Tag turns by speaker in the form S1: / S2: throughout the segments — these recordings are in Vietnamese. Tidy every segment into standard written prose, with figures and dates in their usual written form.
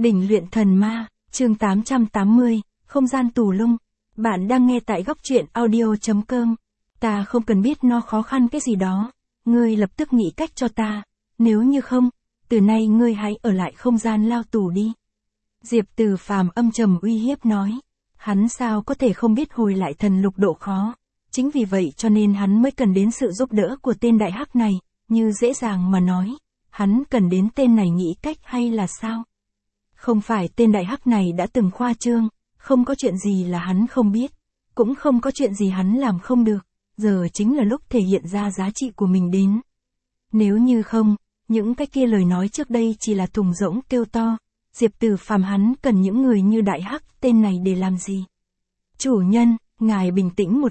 S1: Đỉnh luyện thần ma, chương 880, không gian tù lung. Bạn đang nghe tại góc truyện audio.com. Ta không cần biết nó khó khăn cái gì đó. Ngươi lập tức nghĩ cách cho ta. Nếu như không, từ nay ngươi hãy ở lại không gian lao tù đi. Diệp Từ Phàm âm trầm uy hiếp nói. Hắn sao có thể không biết hồi lại thần lục độ khó. Chính vì vậy cho nên hắn mới cần đến sự giúp đỡ của tên đại hắc này. Như dễ dàng mà nói, hắn cần đến tên này nghĩ cách hay là sao? Không phải tên đại hắc này đã từng khoa trương, không có chuyện gì là hắn không biết, cũng không có chuyện gì hắn làm không được, giờ chính là lúc thể hiện ra giá trị của mình đến. Nếu như không, những cái kia lời nói trước đây chỉ là thùng rỗng kêu to, Diệp Từ Phàm hắn cần những người như đại hắc tên này để làm gì? Chủ nhân, ngài bình tĩnh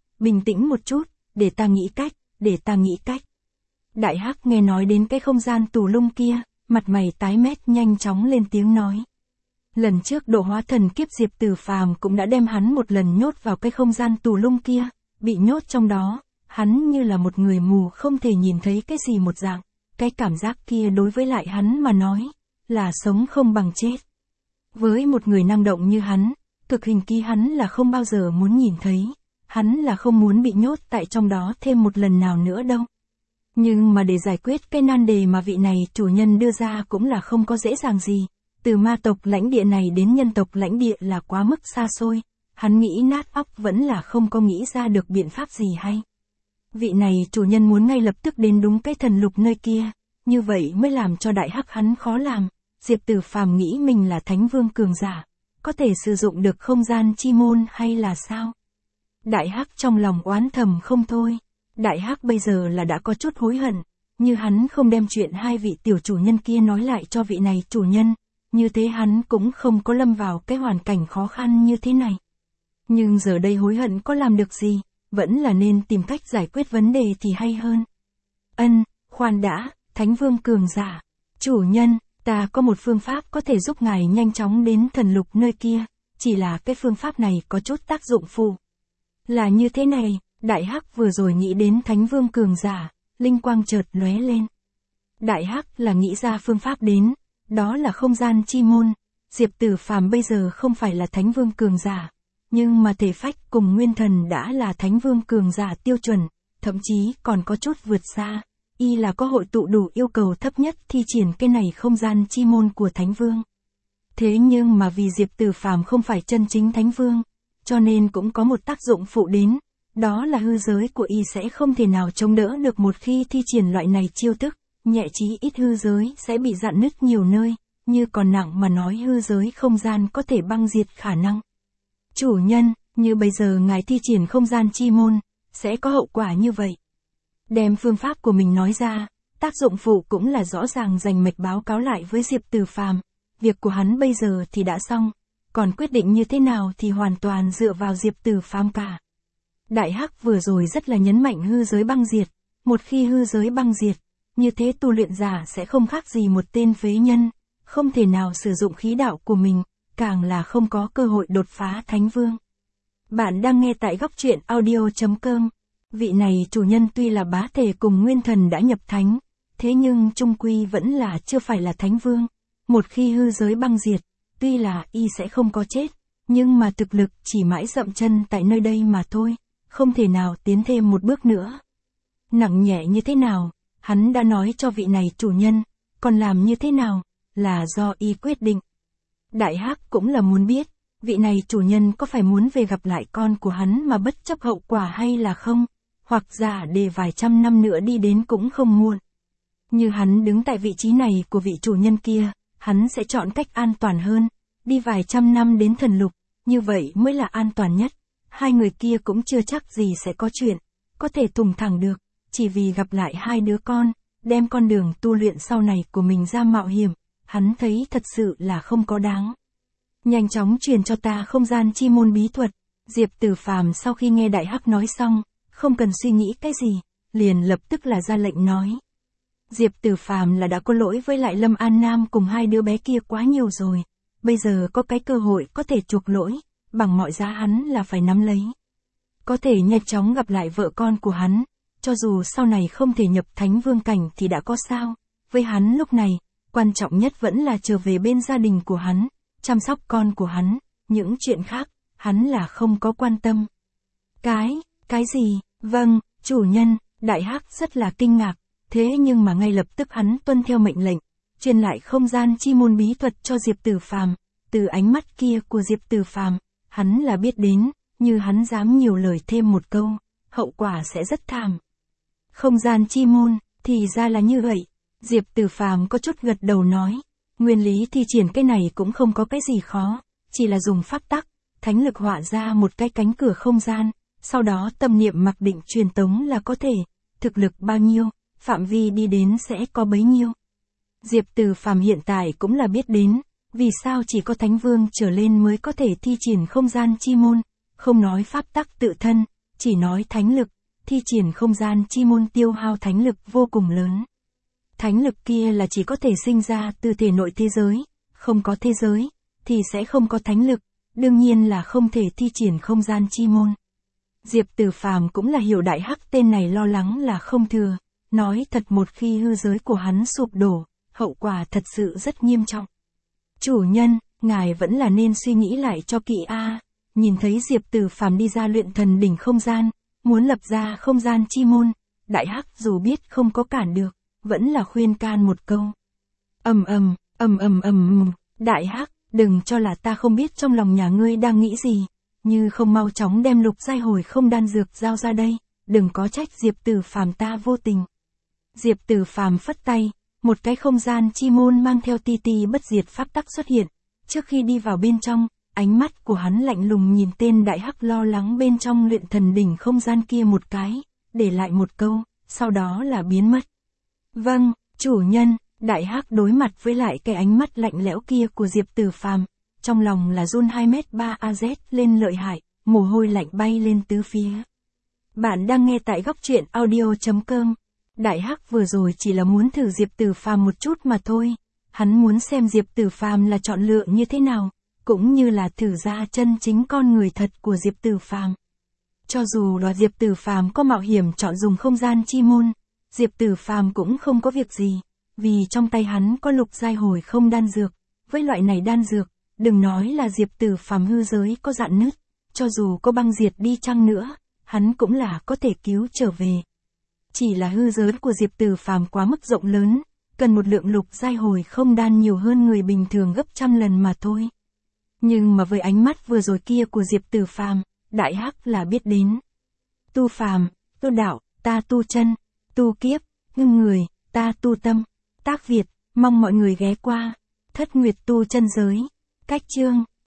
S1: một chút, để ta nghĩ cách. Đại hắc nghe nói đến cái không gian tù lung kia, mặt mày tái mét nhanh chóng lên tiếng nói. Lần trước độ hóa thần kiếp Diệp Từ Phàm cũng đã đem hắn một lần nhốt vào cái không gian tù lung kia, bị nhốt trong đó, hắn như là một người mù không thể nhìn thấy cái gì một dạng, cái cảm giác kia đối với lại hắn mà nói, là sống không bằng chết. Với một người năng động như hắn, cực hình ký hắn là không bao giờ muốn nhìn thấy, hắn là không muốn bị nhốt tại trong đó thêm một lần nào nữa đâu. Nhưng mà để giải quyết cái nan đề mà vị này chủ nhân đưa ra cũng là không có dễ dàng gì, từ ma tộc lãnh địa này đến nhân tộc lãnh địa là quá mức xa xôi, hắn nghĩ nát óc vẫn là không có nghĩ ra được biện pháp gì hay. Vị này chủ nhân muốn ngay lập tức đến đúng cái thần lục nơi kia, như vậy mới làm cho đại hắc hắn khó làm. Diệp Từ Phàm nghĩ mình là thánh vương cường giả, có thể sử dụng được không gian chi môn hay là sao? Đại hắc trong lòng oán thầm không thôi. Đại hắc bây giờ là đã có chút hối hận, như hắn không đem chuyện hai vị tiểu chủ nhân kia nói lại cho vị này chủ nhân, như thế hắn cũng không có lâm vào cái hoàn cảnh khó khăn như thế này. Nhưng giờ đây hối hận có làm được gì, vẫn là nên tìm cách giải quyết vấn đề thì hay hơn. Khoan đã, thánh vương cường giả, chủ nhân, ta có một phương pháp có thể giúp ngài nhanh chóng đến thần lục nơi kia, chỉ là cái phương pháp này có chút tác dụng phụ. Là như thế này. Đại hắc vừa rồi nghĩ đến thánh vương cường giả, linh quang chợt lóe lên. Đại hắc là nghĩ ra phương pháp đến, đó là không gian chi môn. Diệp Từ Phàm bây giờ không phải là thánh vương cường giả, nhưng mà thể phách cùng nguyên thần đã là thánh vương cường giả tiêu chuẩn, thậm chí còn có chút vượt xa. Y là có hội tụ đủ yêu cầu thấp nhất thi triển cái này không gian chi môn của thánh vương. Thế nhưng mà vì Diệp Từ Phàm không phải chân chính thánh vương, cho nên cũng có một tác dụng phụ đến. Đó là hư giới của y sẽ không thể nào chống đỡ được một khi thi triển loại này chiêu thức, nhẹ chí ít hư giới sẽ bị rạn nứt nhiều nơi, như còn nặng mà nói hư giới không gian có thể băng diệt khả năng. Chủ nhân, như bây giờ ngài thi triển không gian chi môn, sẽ có hậu quả như vậy. Đem phương pháp của mình nói ra, tác dụng phụ cũng là rõ ràng rành mạch báo cáo lại với Diệp Từ Phàm. Việc của hắn bây giờ thì đã xong, còn quyết định như thế nào thì hoàn toàn dựa vào Diệp Từ Phàm cả. Đại hắc vừa rồi rất là nhấn mạnh hư giới băng diệt, một khi hư giới băng diệt, như thế tu luyện giả sẽ không khác gì một tên phế nhân, không thể nào sử dụng khí đạo của mình, càng là không có cơ hội đột phá thánh vương. Bạn đang nghe tại góc truyện audio.com. Vị này chủ nhân tuy là bá thể cùng nguyên thần đã nhập thánh, thế nhưng chung quy vẫn là chưa phải là thánh vương. Một khi hư giới băng diệt, tuy là y sẽ không có chết, nhưng mà thực lực chỉ mãi dậm chân tại nơi đây mà thôi. Không thể nào tiến thêm một bước nữa. Nặng nhẹ như thế nào, hắn đã nói cho vị này chủ nhân, còn làm như thế nào, là do y quyết định. Đại hắc cũng là muốn biết, vị này chủ nhân có phải muốn về gặp lại con của hắn mà bất chấp hậu quả hay là không, hoặc giả để vài trăm năm nữa đi đến cũng không muộn. Như hắn đứng tại vị trí này của vị chủ nhân kia, hắn sẽ chọn cách an toàn hơn, đi vài trăm năm đến thần lục, như vậy mới là an toàn nhất. Hai người kia cũng chưa chắc gì sẽ có chuyện, có thể thùng thẳng được, chỉ vì gặp lại hai đứa con, đem con đường tu luyện sau này của mình ra mạo hiểm, hắn thấy thật sự là không có đáng. Nhanh chóng truyền cho ta không gian chi môn bí thuật. Diệp Từ Phàm sau khi nghe đại hắc nói xong, không cần suy nghĩ cái gì, liền lập tức là ra lệnh nói. Diệp Từ Phàm là đã có lỗi với lại Lâm An Nam cùng hai đứa bé kia quá nhiều rồi, bây giờ có cái cơ hội có thể chuộc lỗi. Bằng mọi giá hắn là phải nắm lấy. Có thể nhanh chóng gặp lại vợ con của hắn, cho dù sau này không thể nhập thánh vương cảnh thì đã có sao, với hắn lúc này, quan trọng nhất vẫn là trở về bên gia đình của hắn, chăm sóc con của hắn, những chuyện khác, hắn là không có quan tâm. Cái gì? Vâng, chủ nhân, Đại Hắc rất là kinh ngạc, thế nhưng mà ngay lập tức hắn tuân theo mệnh lệnh, truyền lại không gian chi môn bí thuật cho Diệp Tử Phàm. Từ ánh mắt kia của Diệp Tử Phàm, hắn là biết đến, như hắn dám nhiều lời thêm một câu, hậu quả sẽ rất thảm. Không gian chi môn, thì ra là như vậy. Diệp Tử Phàm có chút gật đầu nói, nguyên lý thi triển cái này cũng không có cái gì khó, chỉ là dùng pháp tắc, thánh lực họa ra một cái cánh cửa không gian, sau đó tâm niệm mặc định truyền tống là có thể, thực lực bao nhiêu, phạm vi đi đến sẽ có bấy nhiêu. Diệp Tử Phàm hiện tại cũng là biết đến, vì sao chỉ có Thánh Vương trở lên mới có thể thi triển không gian chi môn, không nói pháp tắc tự thân, chỉ nói thánh lực, thi triển không gian chi môn tiêu hao thánh lực vô cùng lớn. Thánh lực kia là chỉ có thể sinh ra từ thể nội thế giới, không có thế giới, thì sẽ không có thánh lực, đương nhiên là không thể thi triển không gian chi môn. Diệp Tử Phàm cũng là hiểu Đại Hắc tên này lo lắng là không thừa, nói thật một khi hư giới của hắn sụp đổ, hậu quả thật sự rất nghiêm trọng. Chủ nhân, ngài vẫn là nên suy nghĩ lại cho kỹ a. Nhìn thấy Diệp Tử Phàm đi ra luyện thần đỉnh không gian, muốn lập ra không gian chi môn, Đại Hắc dù biết không có cản được, vẫn là khuyên can một câu. Đại Hắc, đừng cho là ta không biết trong lòng nhà ngươi đang nghĩ gì, như không mau chóng đem lục giai hồi không đan dược giao ra đây, đừng có trách Diệp Tử Phàm ta vô tình. Diệp Tử Phàm phất tay, một cái không gian chi môn mang theo ti ti bất diệt pháp tắc xuất hiện, trước khi đi vào bên trong, ánh mắt của hắn lạnh lùng nhìn tên Đại Hắc lo lắng bên trong luyện thần đỉnh không gian kia một cái, để lại một câu, sau đó là biến mất. Vâng, chủ nhân. Đại Hắc đối mặt với lại cái ánh mắt lạnh lẽo kia của Diệp Tử Phàm, trong lòng là run 2m3 AZ lên lợi hại, mồ hôi lạnh bay lên tứ phía. Bạn đang nghe tại góc truyện audio.com. Đại Hắc vừa rồi chỉ là muốn thử Diệp Tử Phàm một chút mà thôi, hắn muốn xem Diệp Tử Phàm là chọn lựa như thế nào, cũng như là thử ra chân chính con người thật của Diệp Tử Phàm. Cho dù là Diệp Tử Phàm có mạo hiểm chọn dùng không gian chi môn, Diệp Tử Phàm cũng không có việc gì. Vì trong tay hắn có lục giai hồi không đan dược, với loại này đan dược, đừng nói là Diệp Tử Phàm hư giới có rạn nứt, cho dù có băng diệt đi chăng nữa, hắn cũng là có thể cứu trở về. Chỉ là hư giới của Diệp Tử Phàm quá mức rộng lớn, cần một lượng lục giai hồi không đan nhiều hơn người bình thường gấp trăm lần mà thôi. Nhưng mà với ánh mắt vừa rồi kia của Diệp Tử Phàm, Đại Hắc là biết đến. Tu phàm, tu đạo, ta tu chân, tu kiếp, ngưng người, ta tu tâm. Tác Việt, mong mọi người ghé qua. Thất Nguyệt tu chân giới. Cách chương.